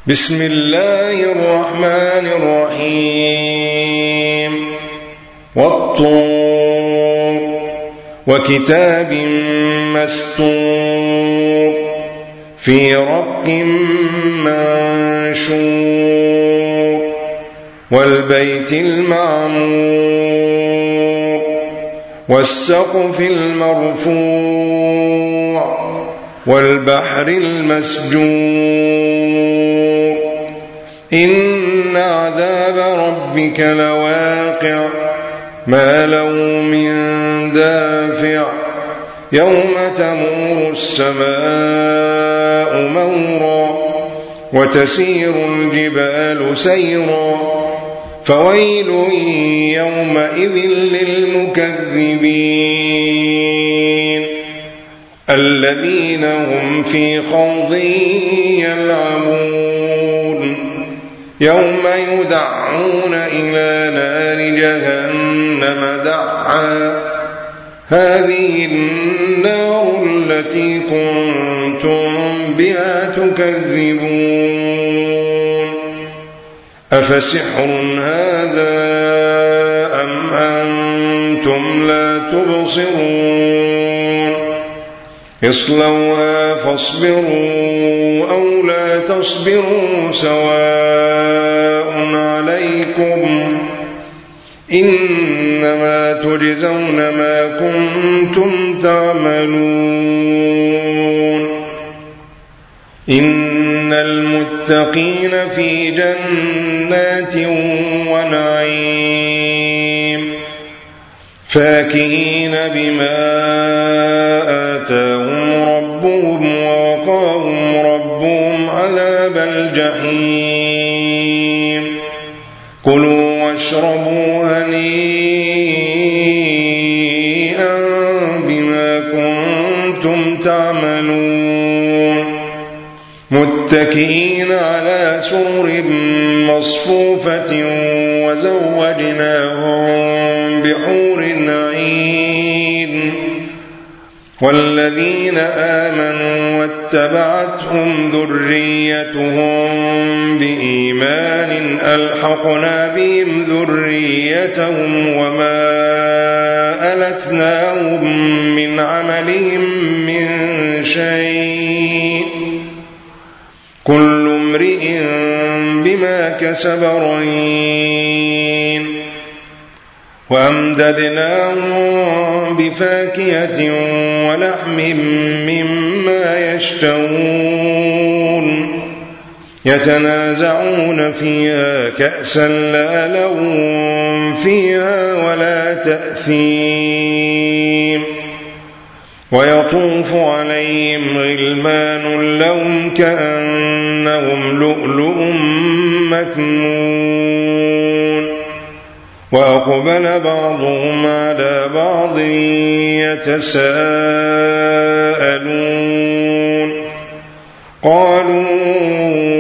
بسم الله الرحمن الرحيم والطور وكتاب مسطور في رق منشور والبيت المعمور والسقف المرفوع والبحر المسجور إن عذاب ربك لواقع ما له من دافع يوم تمور السماء مورا وتسير الجبال سيرا فويل يومئذ للمكذبين الذين هم في خوض يلعبون يوم يدعون إلى نار جهنم دعا هذه النار التي كنتم بها تكذبون أفسحر هذا أم أنتم لا تبصرون اصلوها فاصبروا أو لا تصبروا سواء عليكم إنما تجزون ما كنتم تعملون إن المتقين في جنات ونعيم فاكهين بما آتاهم ربهم ووقاهم ربهم عذاب الجحيم كلوا واشربوا هنيئا بما كنتم تعملون متكئين على سرر مصفوفة وزوجناهم بحور عين والذين آمنوا واتبعتهم ذريتهم بإيمان ألحقنا بهم ذريتهم وما ألتناهم من عملهم من شيء كل امرئ بما كسب رهين وأمددناهم بفاكهة ولحم مما يشتهون يتنازعون فيها كأسا لا لغو فيها ولا تأثيم ويطوف عليهم غلمان لهم كأنهم لؤلؤ مكنون وأقبل بعضهم على بعض يتساءلون قالوا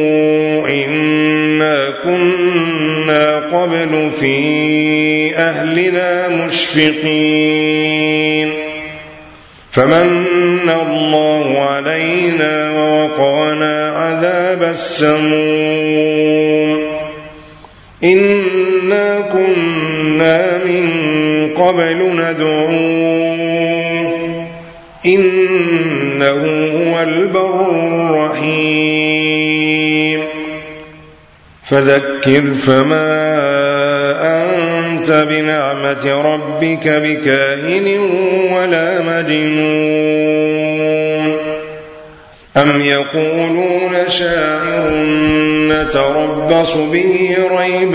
إنا كنا قبل في أهلنا مشفقين فمن الله علينا ووقانا عذاب السموم إنا كنا من قبل ندعوه إنه هو البر الرحيم فذكر فما أنت بنعمة ربك بكاهن ولا مجنون أم يقولون شاعر نتربص به ريب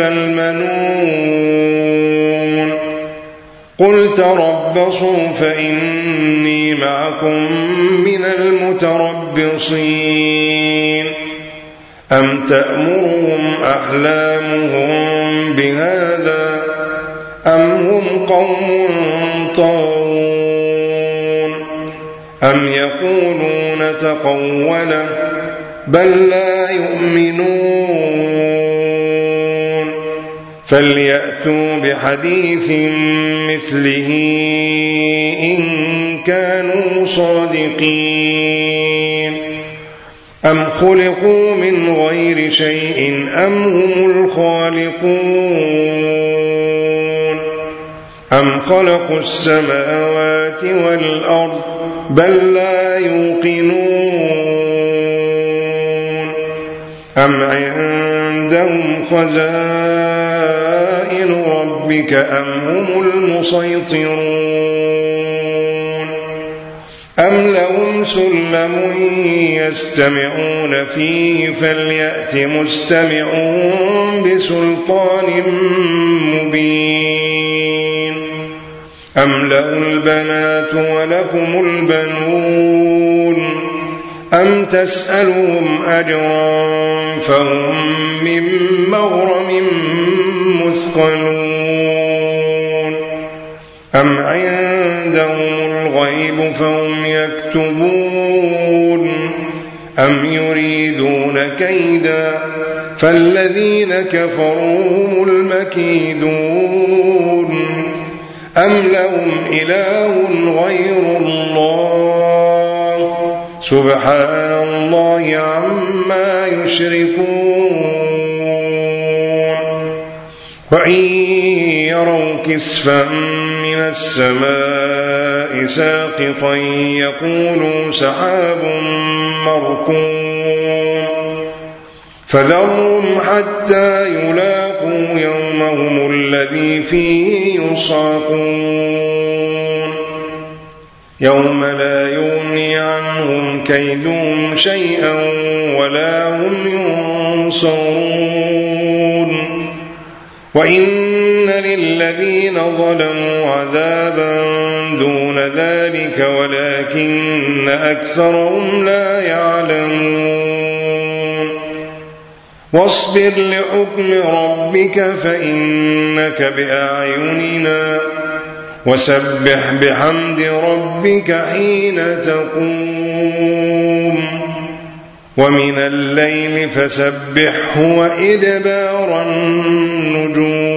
المنون قل تربصوا فإني معكم من المتربصين أم تأمرهم أحلامهم بهذا أم هم قوم طاغون أم يقولون تقوله بل لا يؤمنون فليأتوا بحديث مثله إن كانوا صادقين أم خلقوا من غير شيء أم هم الخالقون أم خلقوا السماوات والأرض بل لا يوقنون أم عندهم خزائن ربك أم هم المسيطرون أم لهم سلم يستمعون فيه فليأت مستمعون بسلطان مبين أم له البنات ولكم البنون أم تسألهم أجرا فهم من مغرم مثقلون أم عندهم الغيب فهم يكتبون أم يريدون كيدا فالذين كفروا هم المكيدون أم لهم إله غير الله سبحان الله عما يشركون وإن يروا كسفا من السماء ساقطا يقولوا سحاب مركوم فذرهم حتى يلاقوا يومهم الذي فيه يصعقون يوم لا يغني عنهم كيدهم شيئا ولا هم ينصرون وإن للذين ظلموا عذابا دون ذلك ولكن أكثرهم لا يعلمون واصبر لحكم ربك فإنك بأعيننا وسبح بحمد ربك حين تقوم ومن الليل فسبحه وإدبار النجوم